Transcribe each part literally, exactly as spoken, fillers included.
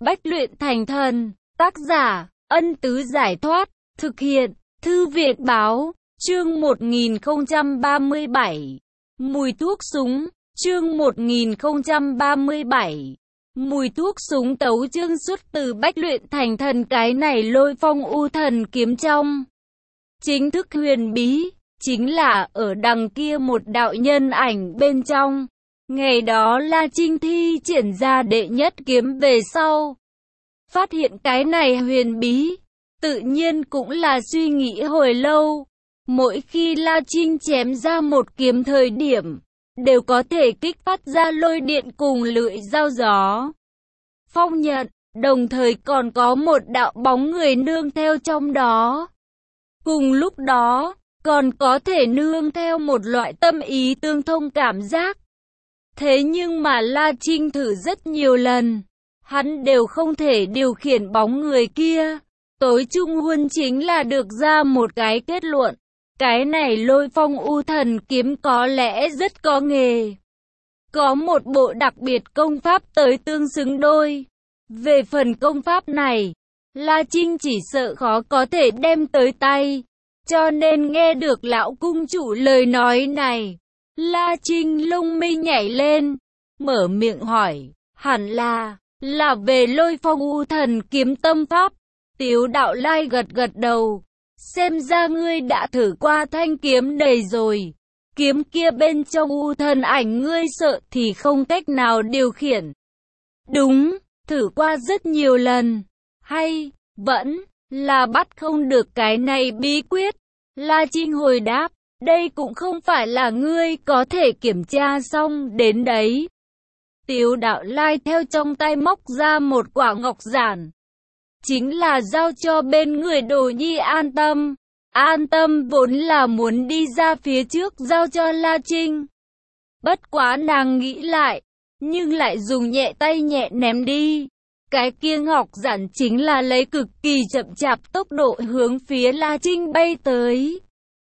Bách luyện thành thần. Tác giả, Ân Tứ Giải Thoát. Thực hiện, Thư viện Báo. Chương một nghìn không trăm ba mươi bảy. Mùi thuốc súng. Chương một nghìn không trăm ba mươi bảy. Mùi thuốc súng tấu chương xuất từ Bách luyện thành thần. Cái này Lôi Phong U Thần Kiếm trong chính thức huyền bí, chính là ở đằng kia một đạo nhân ảnh bên trong. Ngày đó La Trinh thi triển ra đệ nhất kiếm về sau, phát hiện cái này huyền bí, tự nhiên cũng là suy nghĩ hồi lâu. Mỗi khi La Trinh chém ra một kiếm thời điểm, đều có thể kích phát ra lôi điện cùng lưỡi dao gió, phong nhận, đồng thời còn có một đạo bóng người nương theo trong đó. Cùng lúc đó, còn có thể nương theo một loại tâm ý tương thông cảm giác. Thế nhưng mà La Trinh thử rất nhiều lần, hắn đều không thể điều khiển bóng người kia. Tối trung huân chính là được ra một cái kết luận. Cái này Lôi Phong U Thần Kiếm có lẽ rất có nghề, có một bộ đặc biệt công pháp tới tương xứng đôi. Về phần công pháp này, La Trinh chỉ sợ khó có thể đem tới tay. Cho nên nghe được lão cung chủ lời nói này, La Trinh lông mi nhảy lên, mở miệng hỏi, hẳn là, là về Lôi Phong U Thần Kiếm tâm pháp. Tiếu Đạo Lai gật gật đầu, xem ra ngươi đã thử qua thanh kiếm này rồi. Kiếm kia bên trong U Thần ảnh ngươi sợ thì không cách nào điều khiển. Đúng, thử qua rất nhiều lần, hay, vẫn là bắt không được cái này bí quyết. La Trinh hồi đáp, đây cũng không phải là ngươi có thể kiểm tra xong đến đấy. Tiếu Đạo Lai theo trong tay móc ra một quả ngọc giản, chính là giao cho bên người Đồ Nhi An Tâm. An Tâm vốn là muốn đi ra phía trước giao cho La Trinh, bất quá nàng nghĩ lại, nhưng lại dùng nhẹ tay nhẹ ném đi. Cái kia ngọc giản chính là lấy cực kỳ chậm chạp tốc độ hướng phía La Trinh bay tới.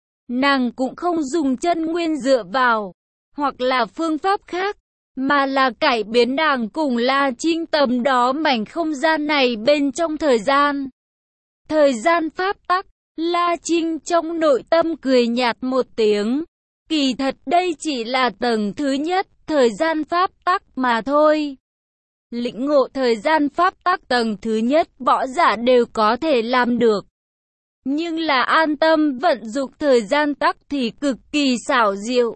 Nàng cũng không dùng chân nguyên dựa vào, hoặc là phương pháp khác, mà là cải biến nàng cùng La Trinh tầm đó mảnh không gian này bên trong thời gian. Thời gian pháp tắc, La Trinh trong nội tâm cười nhạt một tiếng. Kỳ thật đây chỉ là tầng thứ nhất, thời gian pháp tắc mà thôi. Lĩnh ngộ thời gian pháp tắc tầng thứ nhất võ giả đều có thể làm được. Nhưng là An Tâm vận dụng thời gian tắc thì cực kỳ xảo diệu.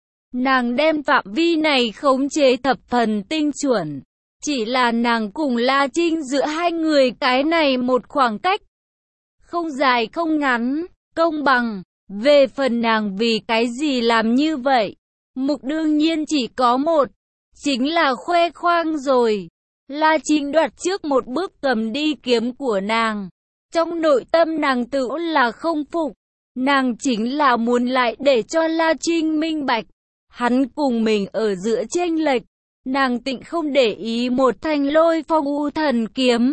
Nàng đem phạm vi này khống chế thập phần tinh chuẩn. Chỉ là nàng cùng La Trinh giữa hai người cái này một khoảng cách, không dài không ngắn, công bằng. Về phần nàng vì cái gì làm như vậy, mục đương nhiên chỉ có một, chính là khoe khoang rồi. La Trinh đoạt trước một bước cầm đi kiếm của nàng. Trong nội tâm nàng tự là không phục. Nàng chính là muốn lại để cho La Trinh minh bạch, hắn cùng mình ở giữa chênh lệch. Nàng tịnh không để ý một thanh Lôi Phong U Thần Kiếm.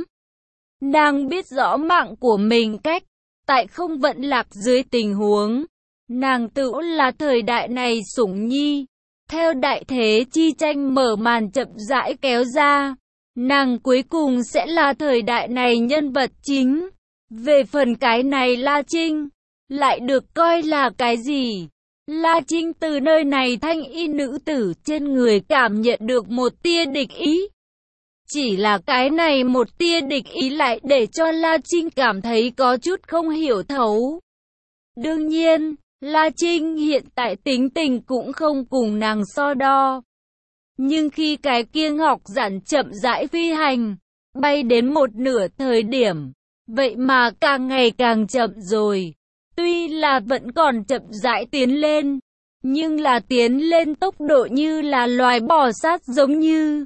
Nàng biết rõ mạng của mình cách, tại không vận lạc dưới tình huống. Nàng tự là thời đại này sủng nhi. Theo đại thế chi tranh mở màn chậm rãi kéo ra, nàng cuối cùng sẽ là thời đại này nhân vật chính. Về phần cái này La Trinh, lại được coi là cái gì? La Trinh từ nơi này thanh y nữ tử trên người cảm nhận được một tia địch ý. Chỉ là cái này một tia địch ý lại để cho La Trinh cảm thấy có chút không hiểu thấu. Đương nhiên, La Trinh hiện tại tính tình cũng không cùng nàng so đo. Nhưng khi cái kia ngọc giản chậm rãi phi hành, bay đến một nửa thời điểm, vậy mà càng ngày càng chậm rồi. Tuy là vẫn còn chậm rãi tiến lên, nhưng là tiến lên tốc độ như là loài bò sát giống như.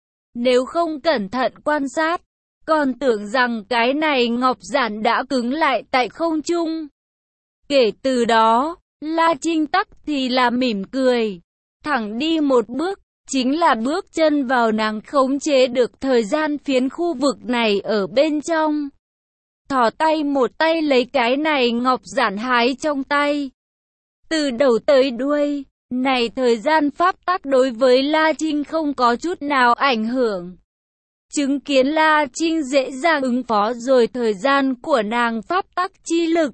Nếu không cẩn thận quan sát, còn tưởng rằng cái này ngọc giản đã cứng lại tại không trung. Kể từ đó, La Trinh tắc thì là mỉm cười, thẳng đi một bước, chính là bước chân vào nàng khống chế được thời gian phiến khu vực này ở bên trong. Thò tay một tay lấy cái này ngọc giản hái trong tay. Từ đầu tới đuôi, này thời gian pháp tắc đối với La Trinh không có chút nào ảnh hưởng. chứng kiến La Trinh dễ dàng ứng phó rồi thời gian của nàng pháp tắc chi lực.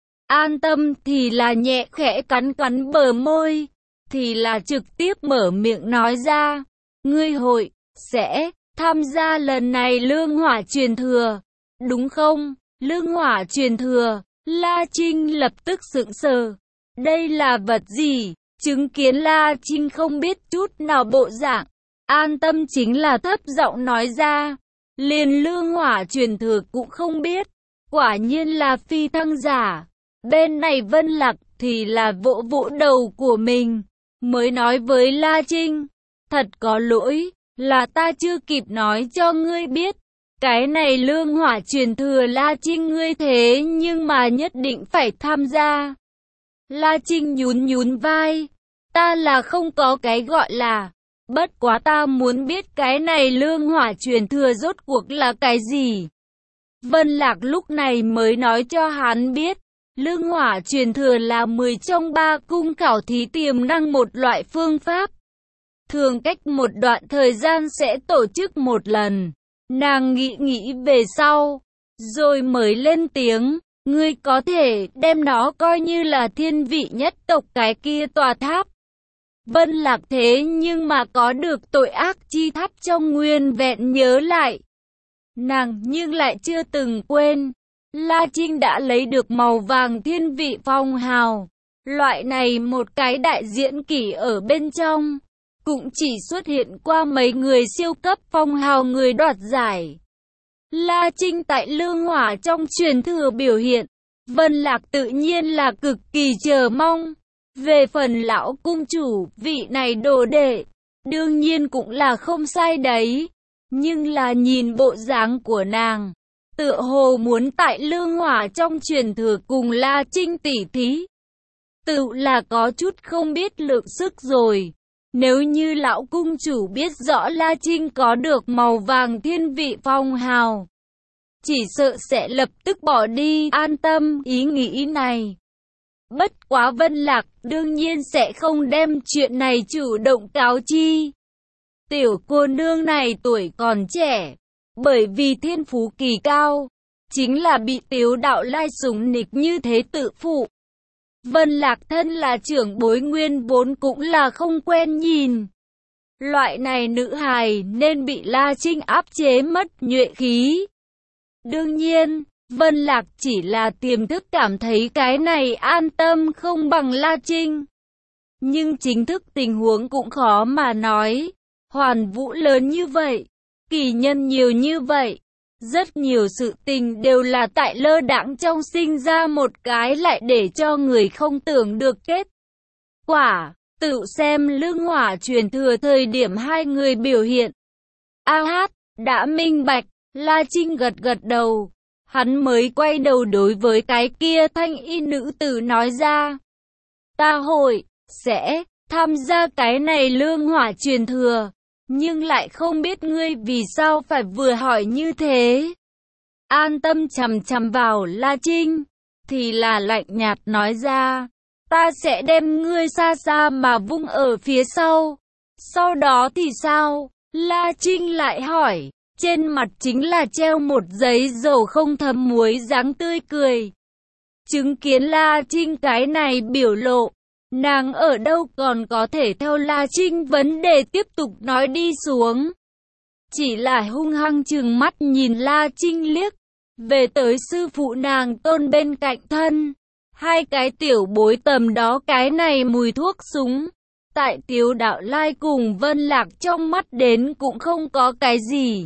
An tâm thì là nhẹ khẽ cắn cắn bờ môi, thì là trực tiếp mở miệng nói ra, ngươi hội, sẽ, tham gia lần này lương hỏa truyền thừa, đúng không? Lương hỏa truyền thừa, La Trinh lập tức sững sờ. Đây là vật gì? Chứng kiến La Trinh không biết chút nào bộ dạng, An tâm chính là thấp giọng nói ra, liền lương hỏa truyền thừa cũng không biết, quả nhiên là phi thăng giả. Bên này Vân Lạc thì là vỗ vỗ đầu của mình, mới nói với La Trinh, thật có lỗi, là ta chưa kịp nói cho ngươi biết, cái này lương hỏa truyền thừa La Trinh ngươi thế nhưng mà nhất định phải tham gia. La Trinh nhún nhún vai, ta là không có cái gọi là, bất quá ta muốn biết cái này lương hỏa truyền thừa rốt cuộc là cái gì. Vân Lạc lúc này mới nói cho hắn biết, lương hỏa truyền thừa là mười trong ba cung khảo thí tiềm năng một loại phương pháp. Thường cách một đoạn thời gian sẽ tổ chức một lần. Nàng nghĩ nghĩ về sau, rồi mới lên tiếng, ngươi có thể đem nó coi như là thiên vị nhất tộc cái kia tòa tháp. Vân Lạc thế nhưng mà có được tội ác chi tháp trong nguyên vẹn nhớ lại. Nàng nhưng lại chưa từng quên, La Trinh đã lấy được màu vàng thiên vị phong hào. Loại này một cái đại diễn kỷ ở bên trong, cũng chỉ xuất hiện qua mấy người siêu cấp phong hào người đoạt giải. La Trinh tại lương hỏa trong truyền thừa biểu hiện, Vân Lạc tự nhiên là cực kỳ chờ mong. Về phần lão cung chủ, vị này đồ đệ, đương nhiên cũng là không sai đấy. Nhưng là nhìn bộ dáng của nàng, tựa hồ muốn tại lương hỏa trong truyền thừa cùng La Trinh tỉ thí. Tự là có chút không biết lượng sức rồi. Nếu như lão cung chủ biết rõ La Trinh có được màu vàng thiên vị phong hào, chỉ sợ sẽ lập tức bỏ đi an tâm ý nghĩ này. Bất quá Vân Lạc đương nhiên sẽ không đem chuyện này chủ động cáo chi. Tiểu cô nương này tuổi còn trẻ, bởi vì thiên phú kỳ cao, chính là bị Tiếu Đạo Lai sủng nịch như thế tự phụ. Vân Lạc thân là trưởng bối nguyên vốn cũng là không quen nhìn. Loại này nữ hài nên bị La Trinh áp chế mất nhuệ khí. Đương nhiên, Vân Lạc chỉ là tiềm thức cảm thấy cái này an tâm không bằng La Trinh. Nhưng chính thức tình huống cũng khó mà nói. Hoàn vũ lớn như vậy, kỳ nhân nhiều như vậy. Rất nhiều sự tình đều là tại lơ đãng trong sinh ra một cái lại để cho người không tưởng được kết quả. Tự xem lương hỏa truyền thừa thời điểm hai người biểu hiện. A hát, đã minh bạch, La Trinh gật gật đầu. Hắn mới quay đầu đối với cái kia thanh y nữ tử nói ra. Ta hội, sẽ, tham gia cái này lương hỏa truyền thừa. Nhưng lại không biết ngươi vì sao phải vừa hỏi như thế. An tâm chằm chằm vào La Trinh, thì là lạnh nhạt nói ra, ta sẽ đem ngươi xa xa mà vung ở phía sau. Sau đó thì sao? La Trinh lại hỏi, trên mặt chính là treo một giấy dầu không thấm muối dáng tươi cười. Chứng kiến La Trinh cái này biểu lộ, nàng ở đâu còn có thể theo La Trinh vấn đề tiếp tục nói đi xuống. Chỉ là hung hăng trừng mắt nhìn La Trinh liếc, về tới sư phụ nàng Tôn bên cạnh thân. Hai cái tiểu bối tầm đó cái này mùi thuốc súng. Tại Tiếu Đạo Lai cùng Vân Lạc trong mắt đến cũng không có cái gì.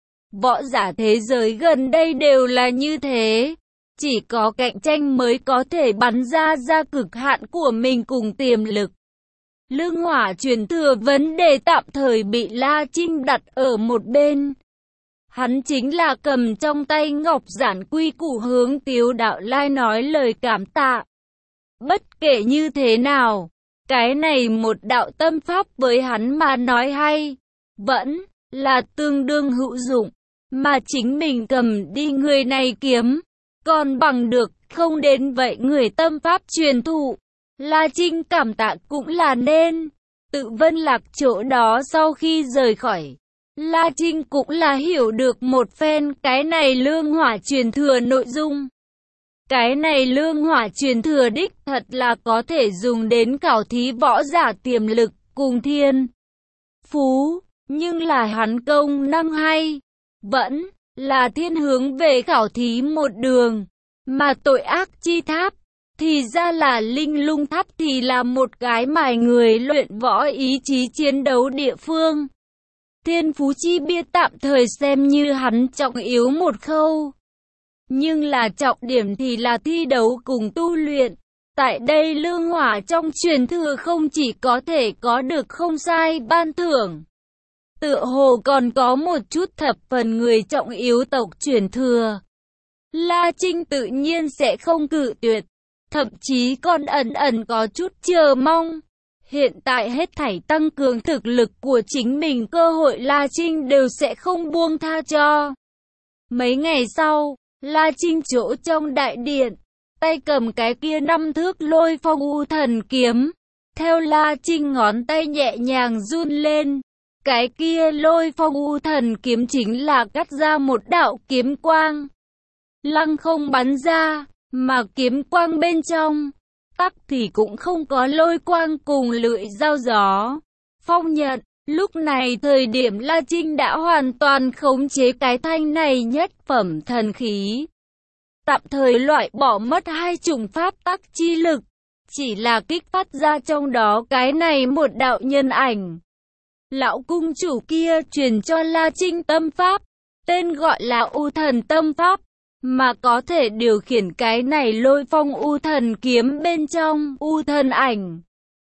Võ giả thế giới gần đây đều là như thế. Chỉ có cạnh tranh mới có thể bắn ra ra cực hạn của mình cùng tiềm lực. Lương hỏa truyền thừa vấn đề tạm thời bị La Trinh đặt ở một bên. Hắn chính là cầm trong tay ngọc giản quy củ hướng Tiếu Đạo Lai nói lời cảm tạ. Bất kể như thế nào, cái này một đạo tâm pháp với hắn mà nói hay, vẫn là tương đương hữu dụng, mà chính mình cầm đi người này kiếm, còn bằng được không đến vậy người tâm pháp truyền thụ. La Trinh cảm tạ cũng là nên. Tự Vân Lạc chỗ đó sau khi rời khỏi, La Trinh cũng là hiểu được một phen cái này lương hỏa truyền thừa nội dung. Cái này lương hỏa truyền thừa đích thật là có thể dùng đến khảo thí võ giả tiềm lực cùng thiên phú, nhưng là hắn công năng hay, vẫn là thiên hướng về khảo thí một đường, mà tội ác chi tháp, thì ra là linh lung tháp thì là một cái mài người luyện võ ý chí chiến đấu địa phương. Thiên phú chi bia tạm thời xem như hắn trọng yếu một khâu. Nhưng là trọng điểm thì là thi đấu cùng tu luyện. Tại đây lương hỏa trong truyền thừa không chỉ có thể có được không sai ban thưởng. Tựa hồ còn có một chút thập phần người trọng yếu tộc truyền thừa. La Trinh tự nhiên sẽ không cự tuyệt. Thậm chí còn ẩn ẩn có chút chờ mong. Hiện tại hết thảy tăng cường thực lực của chính mình cơ hội La Trinh đều sẽ không buông tha cho. Mấy ngày sau, La Trinh chỗ trong đại điện, tay cầm cái kia năm thước lôi phong u thần kiếm. Theo La Trinh ngón tay nhẹ nhàng run lên, cái kia lôi phong u thần kiếm chính là cắt ra một đạo kiếm quang. Lăng không bắn ra, mà kiếm quang bên trong, tắc thì cũng không có lôi quang cùng lưỡi dao gió. Phong nhận, lúc này thời điểm La Trinh đã hoàn toàn khống chế cái thanh này nhất phẩm thần khí. Tạm thời loại bỏ mất hai chủng pháp tắc chi lực, chỉ là kích phát ra trong đó cái này một đạo nhân ảnh. Lão cung chủ kia truyền cho La Trinh tâm pháp, tên gọi là U Thần Tâm Pháp, mà có thể điều khiển cái này lôi phong U Thần kiếm bên trong U Thần ảnh.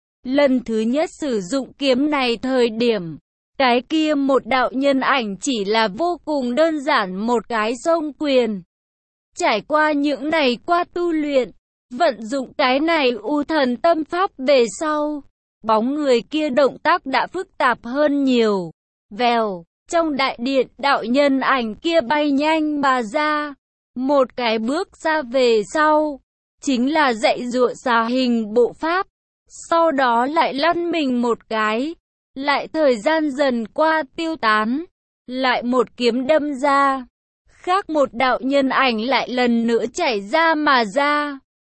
Lần thứ nhất sử dụng kiếm này thời điểm, cái kia một đạo nhân ảnh chỉ là vô cùng đơn giản một cái xông quyền. Trải qua những này qua tu luyện, vận dụng cái này U Thần Tâm Pháp về sau, bóng người kia động tác đã phức tạp hơn nhiều. Vèo, trong đại điện đạo nhân ảnh kia bay nhanh mà ra. Một cái bước ra về sau, chính là dạy dụa xà hình bộ pháp. Sau đó lại lăn mình một cái, lại thời gian dần qua tiêu tán, lại một kiếm đâm ra. Khác một đạo nhân ảnh lại lần nữa chảy ra mà ra.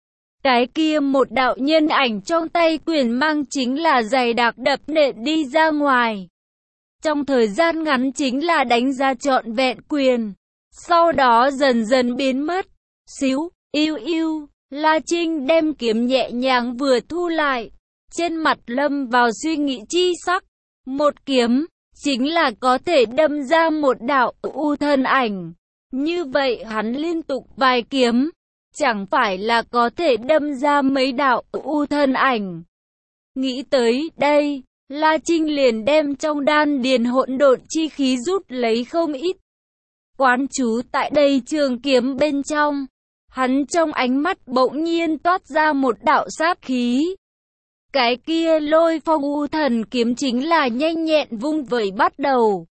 Cái kia một đạo nhân ảnh trong tay quyền mang chính là dày đặc đập nện đi ra ngoài. Trong thời gian ngắn chính là đánh ra trọn vẹn quyền. Sau đó dần dần biến mất. Xíu, yêu yêu, La Trinh đem kiếm nhẹ nhàng vừa thu lại. Trên mặt lâm vào suy nghĩ chi sắc. Một kiếm, chính là có thể đâm ra một đạo U thân ảnh. Như vậy hắn liên tục vài kiếm, chẳng phải là có thể đâm ra mấy đạo U thân ảnh. Nghĩ tới đây, La Trinh liền đem trong đan điền hỗn độn chi khí rút lấy không ít. Quán chú tại đây trường kiếm bên trong, hắn trong ánh mắt bỗng nhiên toát ra một đạo sát khí. Cái kia lôi phong U thần kiếm chính là nhanh nhẹn vung vẩy bắt đầu.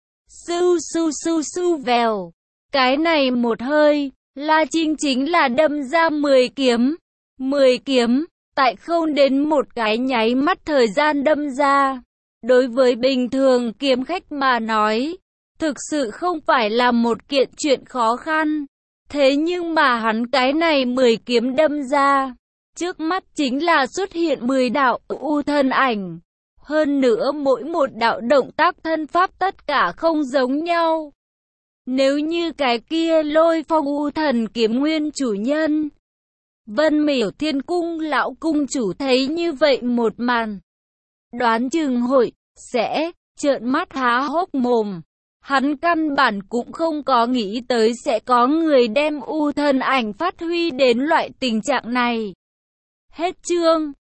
Su su su su vèo. Cái này một hơi, La Trinh chính là đâm ra mười kiếm. mười kiếm, tại không đến một cái nháy mắt thời gian đâm ra. Đối với bình thường kiếm khách mà nói, thực sự không phải là một kiện chuyện khó khăn. Thế nhưng mà hắn cái này mười kiếm đâm ra, trước mắt chính là xuất hiện mười đạo U thân ảnh. Hơn nữa mỗi một đạo động tác thân pháp tất cả không giống nhau. Nếu như cái kia lôi phong U thần kiếm nguyên chủ nhân, Vân Miểu Thiên Cung lão cung chủ thấy như vậy một màn, đoán chừng hội sẽ trợn mắt há hốc mồm. Hắn căn bản cũng không có nghĩ tới sẽ có người đem U thân ảnh phát huy đến loại tình trạng này. Hết chương.